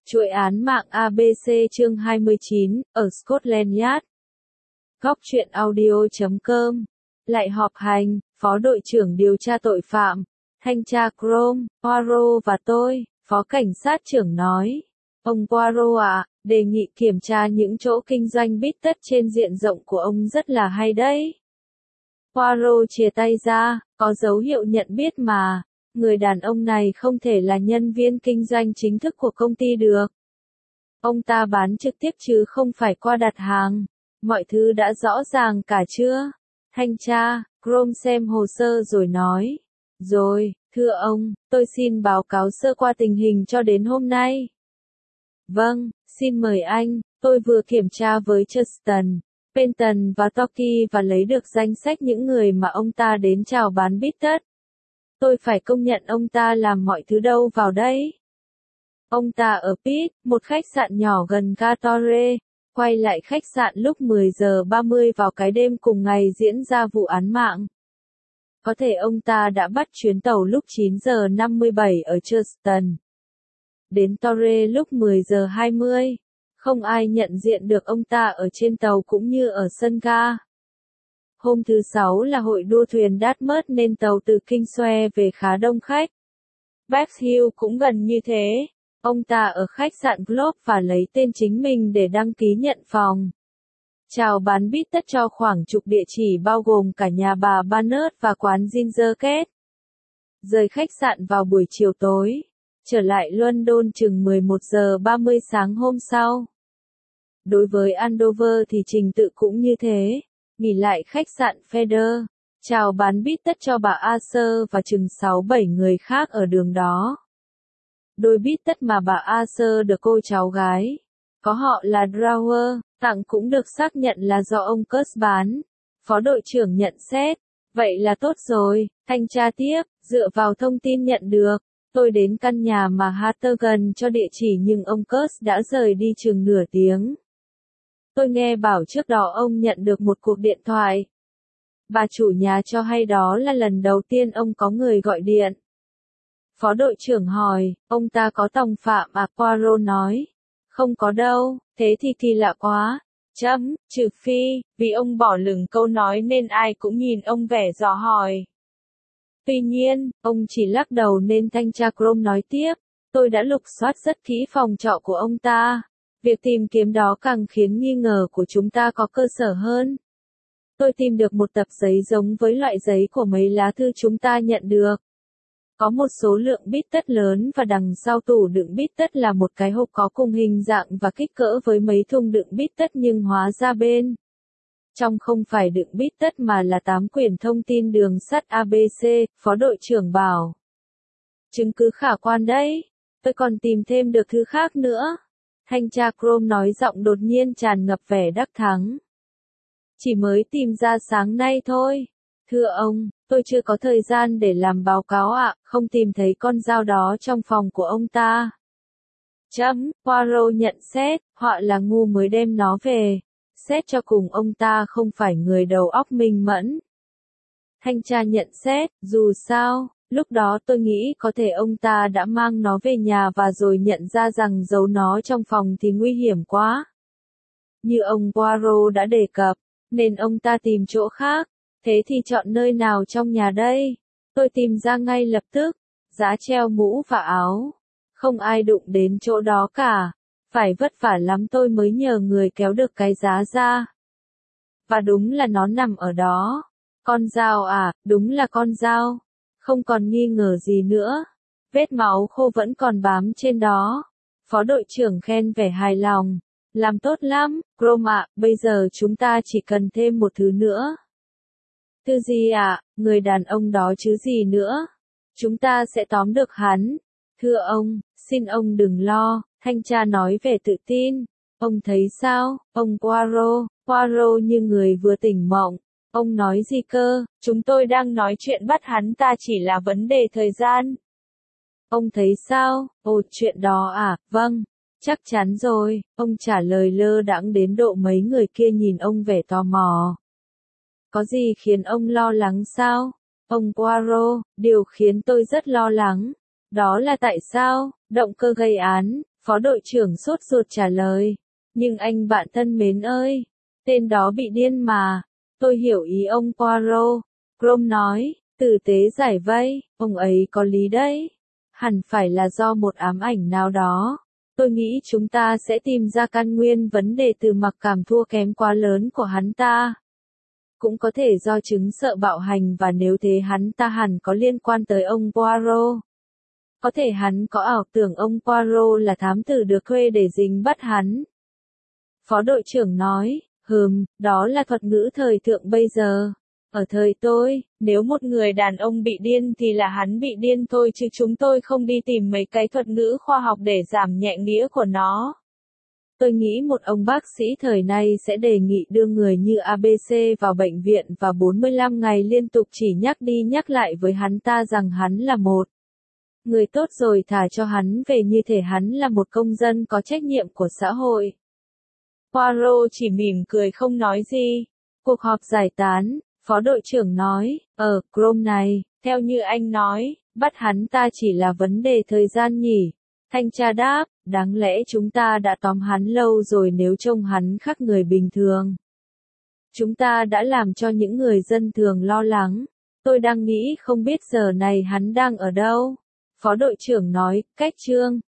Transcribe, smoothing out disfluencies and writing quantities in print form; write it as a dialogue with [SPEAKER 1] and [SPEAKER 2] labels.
[SPEAKER 1] Chuỗi án mạng ABC chương 29, ở Scotland Yard. Góc truyện audio.com. Lại họp hành, Phó đội trưởng điều tra tội phạm, thanh tra Crome, Poirot và tôi, Phó cảnh sát trưởng nói. Ông Poirot ạ, đề nghị kiểm tra những chỗ kinh doanh bít tất trên diện rộng của ông rất là hay đấy. Poirot chìa tay ra, có dấu hiệu nhận biết mà. Người đàn ông này không thể là nhân viên kinh doanh chính thức của công ty được. Ông ta bán trực tiếp chứ không phải qua đặt hàng. Mọi thứ đã rõ ràng cả chưa? Thanh tra, Crome xem hồ sơ rồi nói. Rồi, thưa ông, tôi xin báo cáo sơ qua tình hình cho đến hôm nay. Vâng, xin mời anh, tôi vừa kiểm tra với Churston, Penton và Toki và lấy được danh sách những người mà ông ta đến chào bán bít tất. Tôi phải công nhận ông ta làm mọi thứ đâu vào đấy. Ông ta ở Pitt, một khách sạn nhỏ gần Gatore, quay lại khách sạn lúc 10 giờ 30 vào cái đêm cùng ngày diễn ra vụ án mạng. Có thể ông ta đã bắt chuyến tàu lúc 9 giờ 57 ở Churston. Đến Torre lúc 10 giờ 20. Không ai nhận diện được ông ta ở trên tàu cũng như ở sân ga. Hôm thứ Sáu là hội đua thuyền Dartmouth nên tàu từ Kingsway về khá đông khách. Bexhill Hill cũng gần như thế. Ông ta ở khách sạn Globe và lấy tên chính mình để đăng ký nhận phòng. Chào bán bít tất cho khoảng chục địa chỉ bao gồm cả nhà bà Barnett và quán Ginger Cat. Rời khách sạn vào buổi chiều tối. Trở lại London chừng 11 giờ 30 sáng hôm sau. Đối với Andover thì trình tự cũng như thế. Nghỉ lại khách sạn Feather, chào bán bít tất cho bà Arthur và chừng 6-7 người khác ở đường đó. Đôi bít tất mà bà Arthur được cô cháu gái, có họ là Drawer, tặng cũng được xác nhận là do ông Curtis bán. Phó đội trưởng nhận xét, vậy là tốt rồi, thanh tra tiếp, dựa vào thông tin nhận được. Tôi đến căn nhà mà Hattergan cho địa chỉ nhưng ông Curtis đã rời đi chừng nửa tiếng. Tôi nghe bảo trước đó ông nhận được một cuộc điện thoại. Bà chủ nhà cho hay đó là lần đầu tiên ông có người gọi điện. Phó đội trưởng hỏi, ông ta có tòng phạm à? Poirot nói. Không có đâu, thế thì kỳ lạ quá. Trừ phi, vì ông bỏ lửng câu nói nên ai cũng nhìn ông vẻ dò hỏi. Tuy nhiên, ông chỉ lắc đầu nên thanh tra Crome nói tiếp, tôi đã lục soát rất kỹ phòng trọ của ông ta. Việc tìm kiếm đó càng khiến nghi ngờ của chúng ta có cơ sở hơn. Tôi tìm được một tập giấy giống với loại giấy của mấy lá thư chúng ta nhận được. Có một số lượng bít tất lớn và đằng sau tủ đựng bít tất là một cái hộp có cùng hình dạng và kích cỡ với mấy thùng đựng bít tất nhưng hóa ra bên trong không phải đựng bít tất mà là 8 quyển thông tin đường sắt ABC, phó đội trưởng bảo. Chứng cứ khả quan đấy, tôi còn tìm thêm được thứ khác nữa. Thanh tra Crome nói giọng đột nhiên tràn ngập vẻ đắc thắng. Chỉ mới tìm ra sáng nay thôi. Thưa ông, tôi chưa có thời gian để làm báo cáo ạ, không tìm thấy con dao đó trong phòng của ông ta. Poirot nhận xét, họ là ngu mới đem nó về. Xét cho cùng ông ta không phải người đầu óc minh mẫn. Thanh tra nhận xét, dù sao, lúc đó tôi nghĩ có thể ông ta đã mang nó về nhà và rồi nhận ra rằng giấu nó trong phòng thì nguy hiểm quá. Như ông Poirot đã đề cập, nên ông ta tìm chỗ khác. Thế thì chọn nơi nào trong nhà đây? Tôi tìm ra ngay lập tức. Giá treo mũ và áo. Không ai đụng đến chỗ đó cả. Phải vất vả lắm tôi mới nhờ người kéo được cái giá ra. Và đúng là nó nằm ở đó. Con dao à, đúng là con dao. Không còn nghi ngờ gì nữa. Vết máu khô vẫn còn bám trên đó. Phó đội trưởng khen vẻ hài lòng. Làm tốt lắm, Crome ạ, bây giờ chúng ta chỉ cần thêm một thứ nữa. Thứ gì ạ? Người đàn ông đó chứ gì nữa? Chúng ta sẽ tóm được hắn. Thưa ông, xin ông đừng lo, thanh tra nói vẻ tự tin. Ông thấy sao, ông Poirot như người vừa tỉnh mộng. Ông nói gì cơ? Chúng tôi đang nói chuyện bắt hắn ta chỉ là vấn đề thời gian. Ông thấy sao? Ồ, chuyện đó à? Vâng, chắc chắn rồi. Ông trả lời lơ đãng đến độ mấy người kia nhìn ông vẻ tò mò. Có gì khiến ông lo lắng sao? Ông Poirot, điều khiến tôi rất lo lắng. Đó là tại sao? Động cơ gây án. Phó đội trưởng sốt ruột trả lời. Nhưng anh bạn thân mến ơi, tên đó bị điên mà. Tôi hiểu ý ông Poirot. Grom nói, tử tế giải vây, ông ấy có lý đấy. Hẳn phải là do một ám ảnh nào đó. Tôi nghĩ chúng ta sẽ tìm ra căn nguyên vấn đề từ mặc cảm thua kém quá lớn của hắn ta. Cũng có thể do chứng sợ bạo hành và nếu thế hắn ta hẳn có liên quan tới ông Poirot. Có thể hắn có ảo tưởng ông Poirot là thám tử được thuê để dính bắt hắn. Phó đội trưởng nói, đó là thuật ngữ thời thượng bây giờ. Ở thời tôi, nếu một người đàn ông bị điên thì là hắn bị điên thôi chứ chúng tôi không đi tìm mấy cái thuật ngữ khoa học để giảm nhẹ nghĩa của nó. Tôi nghĩ một ông bác sĩ thời nay sẽ đề nghị đưa người như ABC vào bệnh viện và 45 ngày liên tục chỉ nhắc đi nhắc lại với hắn ta rằng hắn là một người tốt rồi thả cho hắn về như thể hắn là một công dân có trách nhiệm của xã hội. Poirot chỉ mỉm cười không nói gì. Cuộc họp giải tán, phó đội trưởng nói, Grom này, theo như anh nói, bắt hắn ta chỉ là vấn đề thời gian nhỉ. Thanh tra đáp, đáng lẽ chúng ta đã tóm hắn lâu rồi nếu trông hắn khác người bình thường. Chúng ta đã làm cho những người dân thường lo lắng. Tôi đang nghĩ không biết giờ này hắn đang ở đâu. Phó đội trưởng nói, cách chương